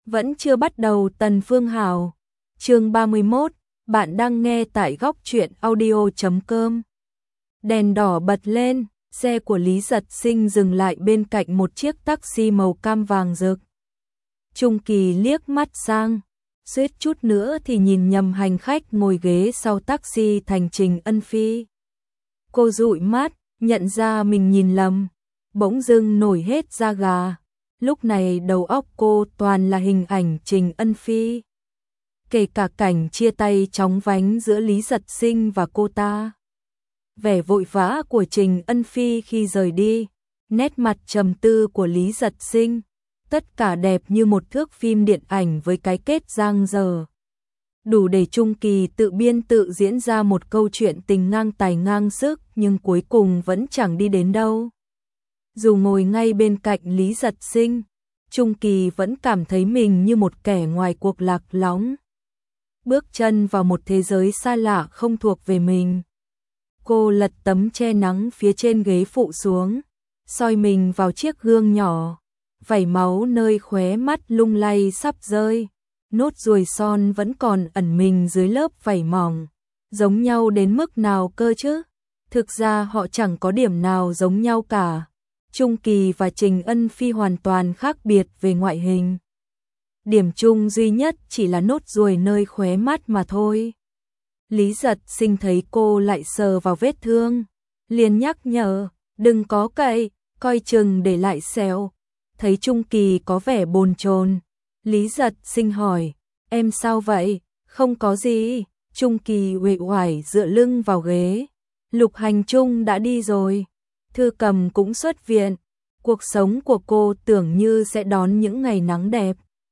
Vẫn chưa bắt đầu Tần Phương Hào. Chương 31, bạn đang nghe tại góc truyện audio.com. Đèn đỏ bật lên, xe của Lý Giật Sinh dừng lại bên cạnh một chiếc taxi màu cam vàng rực. Trung Kỳ liếc mắt sang, suýt chút nữa thì nhìn nhầm hành khách ngồi ghế sau taxi thành Trình Ân Phi. Cô dụi mắt, nhận ra mình nhìn lầm, bỗng dưng nổi hết da gà. Lúc này đầu óc cô toàn là hình ảnh Trình Ân Phi. Kể cả cảnh chia tay chóng vánh giữa Lý Giật Sinh và cô ta. Vẻ vội vã của Trình Ân Phi khi rời đi, nét mặt trầm tư của Lý Giật Sinh, tất cả đẹp như một thước phim điện ảnh với cái kết dang dở. Đủ để Trung Kỳ tự biên tự diễn ra một câu chuyện tình ngang tài ngang sức nhưng cuối cùng vẫn chẳng đi đến đâu. Dù ngồi ngay bên cạnh Lý Giật Sinh, Trung Kỳ vẫn cảm thấy mình như một kẻ ngoài cuộc lạc lõng. Bước chân vào một thế giới xa lạ không thuộc về mình. Cô lật tấm che nắng phía trên ghế phụ xuống, soi mình vào chiếc gương nhỏ, vảy máu nơi khóe mắt lung lay sắp rơi, nốt ruồi son vẫn còn ẩn mình dưới lớp vảy mỏng. Giống nhau đến mức nào cơ chứ? Thực ra họ chẳng có điểm nào giống nhau cả. Trung Kỳ và Trình Ân Phi hoàn toàn khác biệt về ngoại hình. Điểm chung duy nhất chỉ là nốt ruồi nơi khóe mắt mà thôi. Lý Giật Sinh thấy cô lại sờ vào vết thương, liền nhắc nhở, đừng có cậy, coi chừng để lại sẹo. Thấy Trung Kỳ có vẻ bồn chồn, Lý Giật Sinh hỏi, em sao vậy? Không có gì. Trung Kỳ uể oải dựa lưng vào ghế. Lục Hành Trung đã đi rồi, Thư Cầm cũng xuất viện. Cuộc sống của cô tưởng như sẽ đón những ngày nắng đẹp.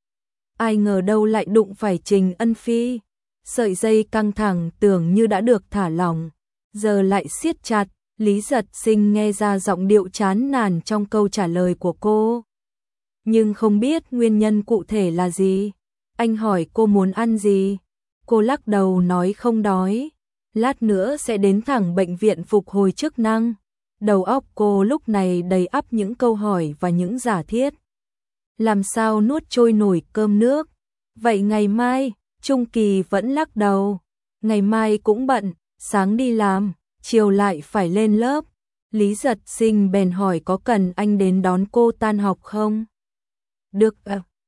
Ai ngờ đâu lại đụng phải Trình Ân Phi. Sợi dây căng thẳng tưởng như đã được thả lỏng, giờ lại siết chặt. Lý Giật Sinh nghe ra giọng điệu chán nản trong câu trả lời của cô, nhưng không biết nguyên nhân cụ thể là gì. Anh hỏi cô muốn ăn gì, cô lắc đầu nói không đói, lát nữa sẽ đến thẳng bệnh viện phục hồi chức năng. Đầu óc cô lúc này đầy ắp những câu hỏi và những giả thiết, làm sao nuốt trôi nổi cơm nước. Vậy ngày mai? Trung Kỳ vẫn lắc đầu, ngày mai cũng bận, sáng đi làm, chiều lại phải lên lớp. Lý Giật Sinh bèn hỏi có cần anh đến đón cô tan học không? Được,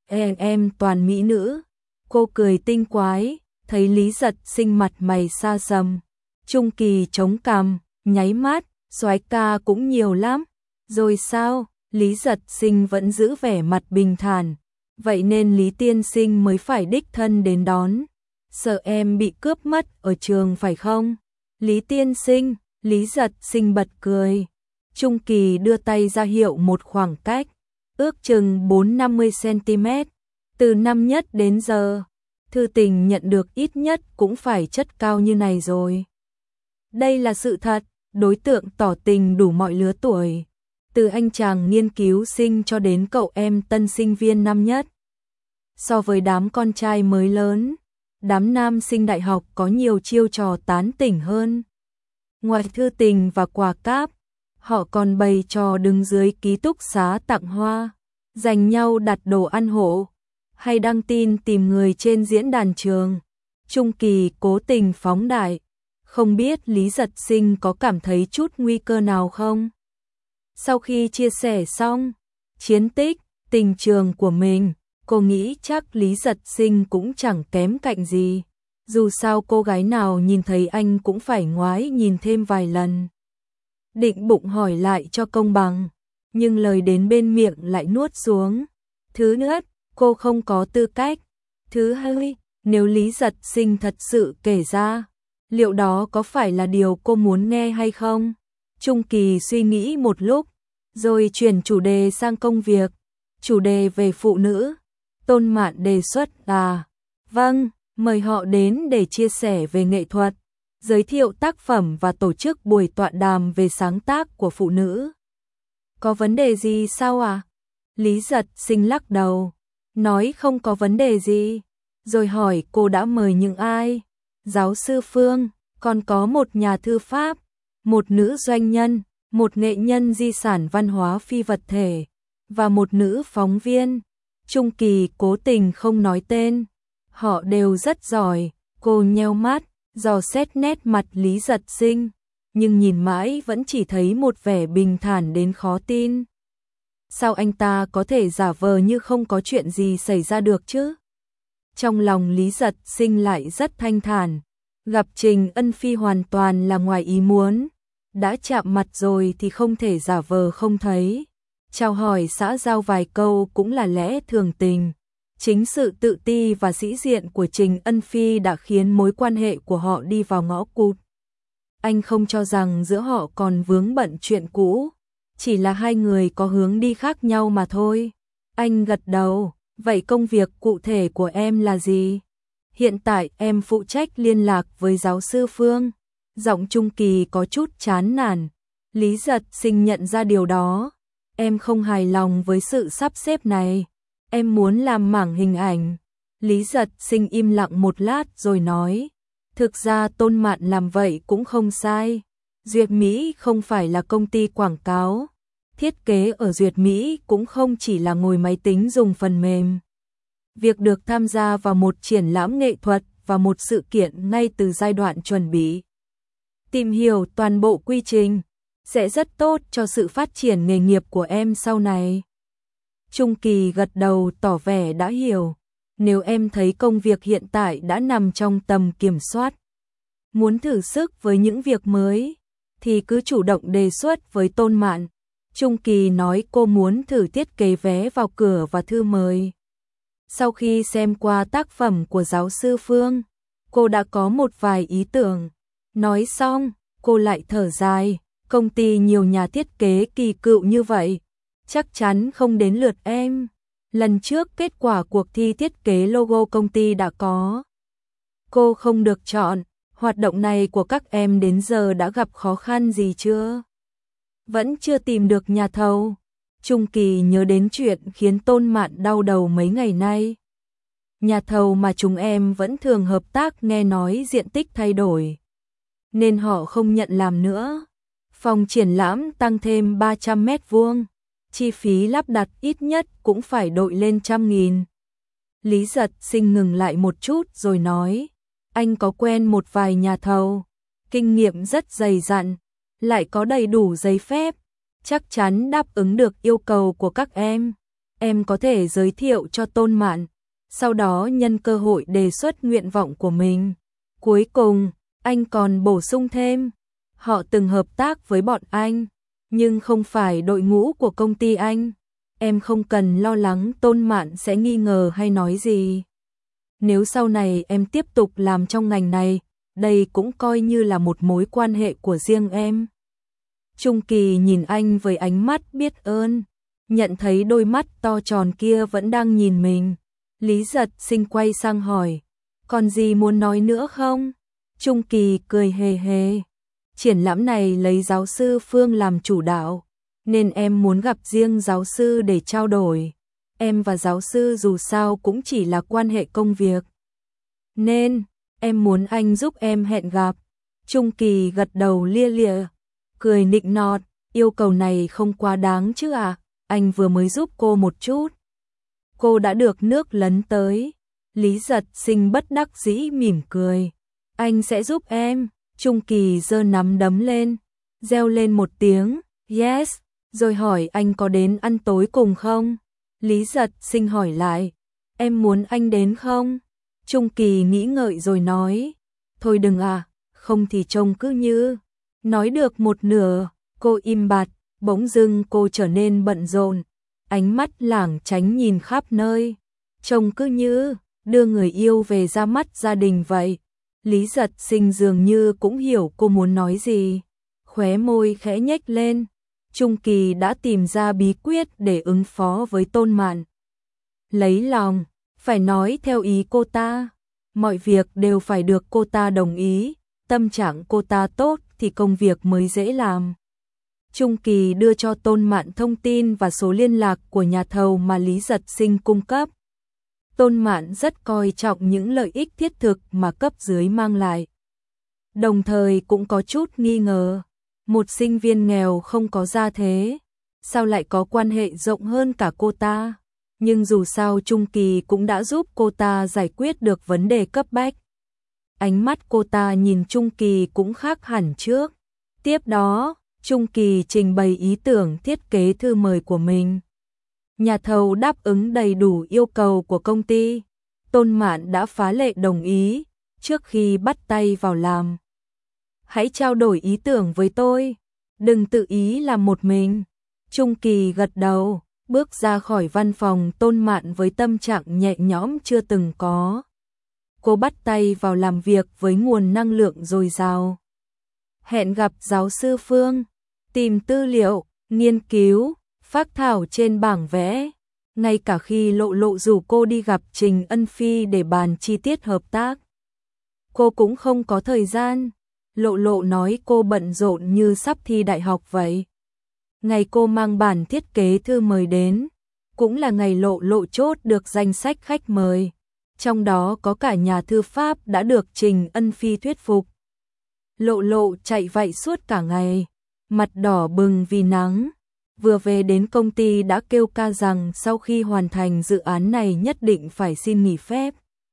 em toàn mỹ nữ. Cô cười tinh quái, thấy Lý Giật Sinh mặt mày xa sầm. Trung Kỳ chống cằm, nháy mắt, soái ca cũng nhiều lắm. Rồi sao? Lý Giật Sinh vẫn giữ vẻ mặt bình thản. Vậy nên Lý tiên sinh mới phải đích thân đến đón. Sợ em bị cướp mất ở trường phải không? Lý tiên sinh, Lý Giật Sinh bật cười. Trung Kỳ đưa tay ra hiệu một khoảng cách, ước chừng 4-50 cm. Từ năm nhất đến giờ, thư tình nhận được ít nhất cũng phải chất cao như này rồi. Đây là sự thật, đối tượng tỏ tình đủ mọi lứa tuổi. Từ anh chàng nghiên cứu sinh cho đến cậu em tân sinh viên năm nhất. So với đám con trai mới lớn, đám nam sinh đại học có nhiều chiêu trò tán tỉnh hơn. Ngoài thư tình và quà cáp, họ còn bày trò đứng dưới ký túc xá tặng hoa, dành nhau đặt đồ ăn hộ, hay đăng tin tìm người trên diễn đàn trường. Trung Kỳ cố tình phóng đại, không biết Lý Giật Sinh có cảm thấy chút nguy cơ nào không? Sau khi chia sẻ xong chiến tích, tình trường của mình, cô nghĩ chắc Lý Giật Sinh cũng chẳng kém cạnh gì. Dù sao cô gái nào nhìn thấy anh cũng phải ngoái nhìn thêm vài lần. Định bụng hỏi lại cho công bằng, nhưng lời đến bên miệng lại nuốt xuống. Thứ nhất, cô không có tư cách. Thứ hai, nếu Lý Giật Sinh thật sự kể ra, liệu đó có phải là điều cô muốn nghe hay không? Trung Kỳ suy nghĩ một lúc, rồi chuyển chủ đề sang công việc. Chủ đề về phụ nữ. Tôn Mạn đề xuất vâng, mời họ đến để chia sẻ về nghệ thuật, giới thiệu tác phẩm và tổ chức buổi tọa đàm về sáng tác của phụ nữ. Có vấn đề gì sao à? Lý Giật Sinh lắc đầu, nói không có vấn đề gì, rồi hỏi cô đã mời những ai? Giáo sư Phương, còn có một nhà thư pháp, một nữ doanh nhân, một nghệ nhân di sản văn hóa phi vật thể, và một nữ phóng viên. Trung Kỳ cố tình không nói tên. Họ đều rất giỏi. Cô nheo mắt, dò xét nét mặt Lý Giật Sinh, nhưng nhìn mãi vẫn chỉ thấy một vẻ bình thản đến khó tin. Sao anh ta có thể giả vờ như không có chuyện gì xảy ra được chứ? Trong lòng Lý Giật Sinh lại rất thanh thản. Gặp Trình Ân Phi hoàn toàn là ngoài ý muốn. Đã chạm mặt rồi thì không thể giả vờ không thấy. Chào hỏi xã giao vài câu cũng là lẽ thường tình. Chính sự tự ti và sĩ diện của Trình Ân Phi đã khiến mối quan hệ của họ đi vào ngõ cụt. Anh không cho rằng giữa họ còn vướng bận chuyện cũ, chỉ là hai người có hướng đi khác nhau mà thôi. Anh gật đầu, vậy công việc cụ thể của em là gì? Hiện tại em phụ trách liên lạc với giáo sư Phương. Giọng Trung Kỳ có chút chán nản. Lý Giật Sinh nhận ra điều đó. Em không hài lòng với sự sắp xếp này. Em muốn làm mảng hình ảnh. Lý Giật Sinh im lặng một lát rồi nói. Thực ra Tôn Mạn làm vậy cũng không sai. Duyệt Mỹ không phải là công ty quảng cáo. Thiết kế ở Duyệt Mỹ cũng không chỉ là ngồi máy tính dùng phần mềm. Việc được tham gia vào một triển lãm nghệ thuật và một sự kiện ngay từ giai đoạn chuẩn bị, tìm hiểu toàn bộ quy trình, sẽ rất tốt cho sự phát triển nghề nghiệp của em sau này. Trung Kỳ gật đầu tỏ vẻ đã hiểu. Nếu em thấy công việc hiện tại đã nằm trong tầm kiểm soát, muốn thử sức với những việc mới, thì cứ chủ động đề xuất với Tôn Mạn. Trung Kỳ nói cô muốn thử thiết kế vé vào cửa và thư mời. Sau khi xem qua tác phẩm của giáo sư Phương, cô đã có một vài ý tưởng. Nói xong, cô lại thở dài, công ty nhiều nhà thiết kế kỳ cựu như vậy, chắc chắn không đến lượt em. Lần trước kết quả cuộc thi thiết kế logo công ty đã có. Cô không được chọn, hoạt động này của các em đến giờ đã gặp khó khăn gì chưa? Vẫn chưa tìm được nhà thầu. Trung Kỳ nhớ đến chuyện khiến Tôn Mạn đau đầu mấy ngày nay. Nhà thầu mà chúng em vẫn thường hợp tác nghe nói diện tích thay đổi, nên họ không nhận làm nữa. Phòng triển lãm tăng thêm 300 mét vuông, chi phí lắp đặt ít nhất cũng phải đội lên 100.000. Lý Giật Sinh ngừng lại một chút rồi nói, anh có quen một vài nhà thầu, kinh nghiệm rất dày dặn, lại có đầy đủ giấy phép, chắc chắn đáp ứng được yêu cầu của các em có thể giới thiệu cho Tôn Mạn, sau đó nhân cơ hội đề xuất nguyện vọng của mình. Cuối cùng, anh còn bổ sung thêm, họ từng hợp tác với bọn anh, nhưng không phải đội ngũ của công ty anh. Em không cần lo lắng Tôn Mạn sẽ nghi ngờ hay nói gì. Nếu sau này em tiếp tục làm trong ngành này, đây cũng coi như là một mối quan hệ của riêng em. Trung Kỳ nhìn anh với ánh mắt biết ơn, nhận thấy đôi mắt to tròn kia vẫn đang nhìn mình. Lý Giật Sinh quay sang hỏi, còn gì muốn nói nữa không? Trung Kỳ cười hề hề. Triển lãm này lấy giáo sư Phương làm chủ đạo, nên em muốn gặp riêng giáo sư để trao đổi. Em và giáo sư dù sao cũng chỉ là quan hệ công việc, nên em muốn anh giúp em hẹn gặp. Trung Kỳ gật đầu lia lịa, cười nịnh nọt, yêu cầu này không quá đáng chứ à, anh vừa mới giúp cô một chút, cô đã được nước lấn tới. Lý Giật Sinh bất đắc dĩ mỉm cười, anh sẽ giúp em. Trung Kỳ giơ nắm đấm lên, reo lên một tiếng, yes, rồi hỏi anh có đến ăn tối cùng không? Lý Giật Sinh hỏi lại, em muốn anh đến không? Trung Kỳ nghĩ ngợi rồi nói, thôi đừng à, không thì trông cứ như. Nói được một nửa, cô im bặt, bỗng dưng cô trở nên bận rộn, ánh mắt lảng tránh nhìn khắp nơi, trông cứ như đưa người yêu về ra mắt gia đình vậy. Lý Giật Sinh dường như cũng hiểu cô muốn nói gì, khóe môi khẽ nhếch lên. Trung Kỳ đã tìm ra bí quyết để ứng phó với Tôn Mạn. Lấy lòng, phải nói theo ý cô ta, mọi việc đều phải được cô ta đồng ý, tâm trạng cô ta tốt thì công việc mới dễ làm. Trung Kỳ đưa cho Tôn Mạn thông tin và số liên lạc của nhà thầu mà Lý Giật Sinh cung cấp. Tôn Mạn rất coi trọng những lợi ích thiết thực mà cấp dưới mang lại. Đồng thời cũng có chút nghi ngờ, một sinh viên nghèo không có gia thế, sao lại có quan hệ rộng hơn cả cô ta? nhưng dù sao Trung Kỳ cũng đã giúp cô ta giải quyết được vấn đề cấp bách. Ánh mắt cô ta nhìn Trung Kỳ cũng khác hẳn trước. Tiếp đó, Trung Kỳ trình bày ý tưởng thiết kế thư mời của mình. Nhà thầu đáp ứng đầy đủ yêu cầu của công ty. Tôn Mạn đã phá lệ đồng ý, trước khi bắt tay vào làm. Hãy trao đổi ý tưởng với tôi, đừng tự ý làm một mình. Trung Kỳ gật đầu, bước ra khỏi văn phòng Tôn Mạn với tâm trạng nhẹ nhõm chưa từng có. Cô bắt tay vào làm việc với nguồn năng lượng dồi dào. Hẹn gặp giáo sư Phương, tìm tư liệu, nghiên cứu, phác thảo trên bảng vẽ. Ngay cả khi Lộ Lộ rủ cô đi gặp Trình Ân Phi để bàn chi tiết hợp tác, cô cũng không có thời gian. Lộ Lộ nói cô bận rộn như sắp thi đại học vậy. Ngày cô mang bản thiết kế thư mời đến, cũng là ngày Lộ Lộ chốt được danh sách khách mời. Trong đó có cả nhà thư pháp đã được Trình Ân Phi thuyết phục. Lộ Lộ chạy vậy suốt cả ngày, mặt đỏ bừng vì nắng. Vừa về đến công ty đã kêu ca rằng sau khi hoàn thành dự án này nhất định phải xin nghỉ phép.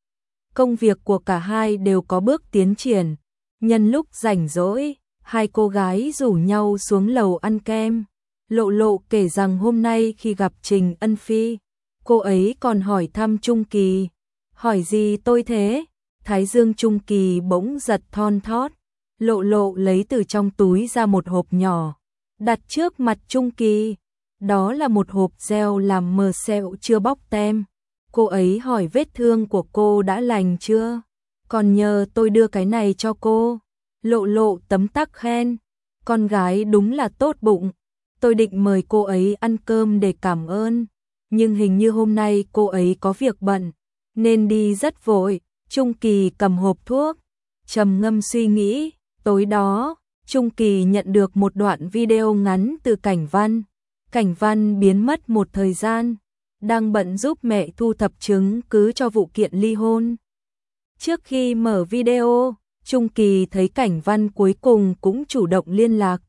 Công việc của cả hai đều có bước tiến triển. Nhân lúc rảnh rỗi, hai cô gái rủ nhau xuống lầu ăn kem. Lộ Lộ kể rằng hôm nay khi gặp Trình Ân Phi, cô ấy còn hỏi thăm Trung Kỳ. Hỏi gì tôi thế? Thái dương Trung Kỳ bỗng giật thon thót. Lộ Lộ lấy từ trong túi ra một hộp nhỏ, đặt trước mặt Trung Kỳ. Đó là một hộp gel làm mờ sẹo chưa bóc tem. Cô ấy hỏi vết thương của cô đã lành chưa? Còn nhờ tôi đưa cái này cho cô. Lộ Lộ tấm tắc khen. Con gái đúng là tốt bụng. Tôi định mời cô ấy ăn cơm để cảm ơn, nhưng hình như hôm nay cô ấy có việc bận, nên đi rất vội. Trung Kỳ cầm hộp thuốc, trầm ngâm suy nghĩ. Tối đó, Trung Kỳ nhận được một đoạn video ngắn từ Cảnh Văn. Cảnh Văn biến mất một thời gian, đang bận giúp mẹ thu thập chứng cứ cho vụ kiện ly hôn. Trước khi mở video, Trung Kỳ thấy Cảnh Văn cuối cùng cũng chủ động liên lạc.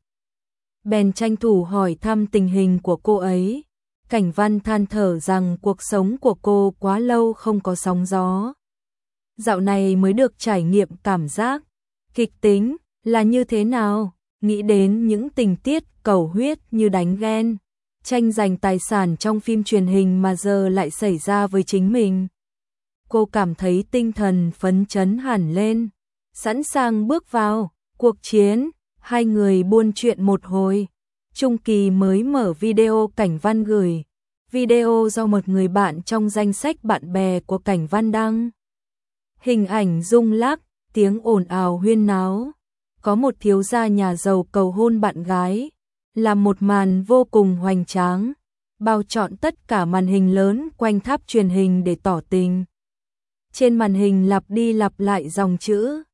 Bèn tranh thủ hỏi thăm tình hình của cô ấy. Cảnh Văn than thở rằng cuộc sống của cô quá lâu không có sóng gió. Dạo này mới được trải nghiệm cảm giác kịch tính là như thế nào, nghĩ đến những tình tiết cầu huyết như đánh ghen, tranh giành tài sản trong phim truyền hình mà giờ lại xảy ra với chính mình. Cô cảm thấy tinh thần phấn chấn hẳn lên, sẵn sàng bước vào cuộc chiến. Hai người buôn chuyện một hồi, Trung Kỳ mới mở video Cảnh Văn gửi. Video do một người bạn trong danh sách bạn bè của Cảnh Văn đăng. Hình ảnh rung lắc, tiếng ồn ào huyên náo. Có một thiếu gia nhà giàu cầu hôn bạn gái, làm một màn vô cùng hoành tráng, bao trọn tất cả màn hình lớn quanh tháp truyền hình để tỏ tình. Trên màn hình lặp đi lặp lại dòng chữ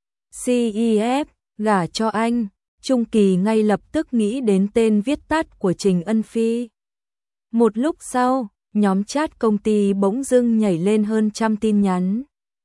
CEF, gả cho anh. Trung Kỳ ngay lập tức nghĩ đến tên viết tắt của Trình Ân Phi. Một lúc sau, nhóm chat công ty bỗng dưng nhảy lên hơn 100 tin nhắn.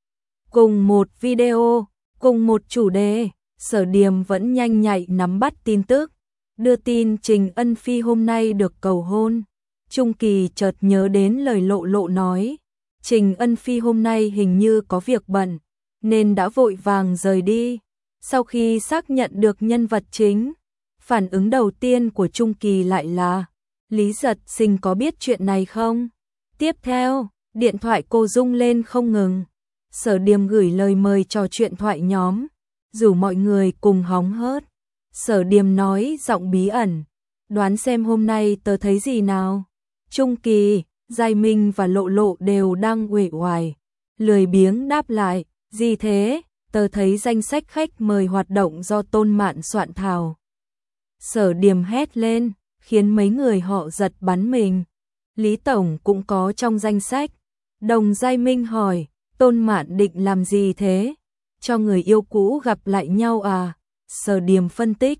Cùng một video, cùng một chủ đề, Sở Điềm vẫn nhanh nhạy nắm bắt tin tức, đưa tin Trình Ân Phi hôm nay được cầu hôn. Trung Kỳ chợt nhớ đến lời Lộ Lộ nói, Trình Ân Phi hôm nay hình như có việc bận, nên đã vội vàng rời đi. Sau khi xác nhận được nhân vật chính, phản ứng đầu tiên của Trung Kỳ lại là, Lý Giật Sinh có biết chuyện này không? Tiếp theo, điện thoại cô rung lên không ngừng. Sở Điềm gửi lời mời trò chuyện thoại nhóm, rủ mọi người cùng hóng hớt. Sở Điềm nói giọng bí ẩn, đoán xem hôm nay tớ thấy gì nào? Trung Kỳ, Giai Minh và Lộ Lộ đều đang uể oải, lười biếng đáp lại, gì thế? Tớ thấy danh sách khách mời hoạt động do Tôn Mạn soạn thảo. Sở Điềm hét lên, khiến mấy người họ giật bắn mình. Lý Tổng cũng có trong danh sách. Đồng Giai Minh hỏi, Tôn Mạn định làm gì thế? Cho người yêu cũ gặp lại nhau à? Sở Điềm phân tích.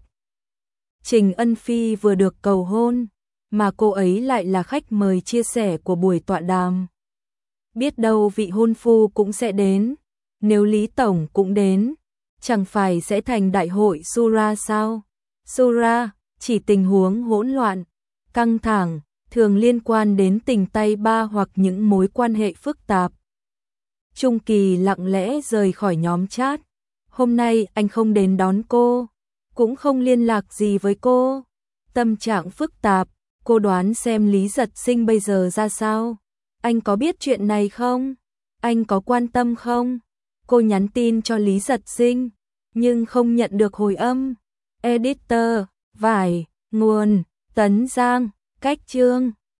Trình Ân Phi vừa được cầu hôn, mà cô ấy lại là khách mời chia sẻ của buổi tọa đàm. Biết đâu vị hôn phu cũng sẽ đến. Nếu Lý Tổng cũng đến, chẳng phải sẽ thành đại hội Sura sao? Sura, chỉ tình huống hỗn loạn, căng thẳng, thường liên quan đến tình tay ba hoặc những mối quan hệ phức tạp. Trung Kỳ lặng lẽ rời khỏi nhóm chat. Hôm nay anh không đến đón cô, cũng không liên lạc gì với cô. Tâm trạng phức tạp, cô đoán xem Lý Giật Sinh bây giờ ra sao. Anh có biết chuyện này không? Anh có quan tâm không? Cô nhắn tin cho Lý Giật Sinh, nhưng không nhận được hồi âm. Editor, vải, nguồn, Tấn Giang, cách chương.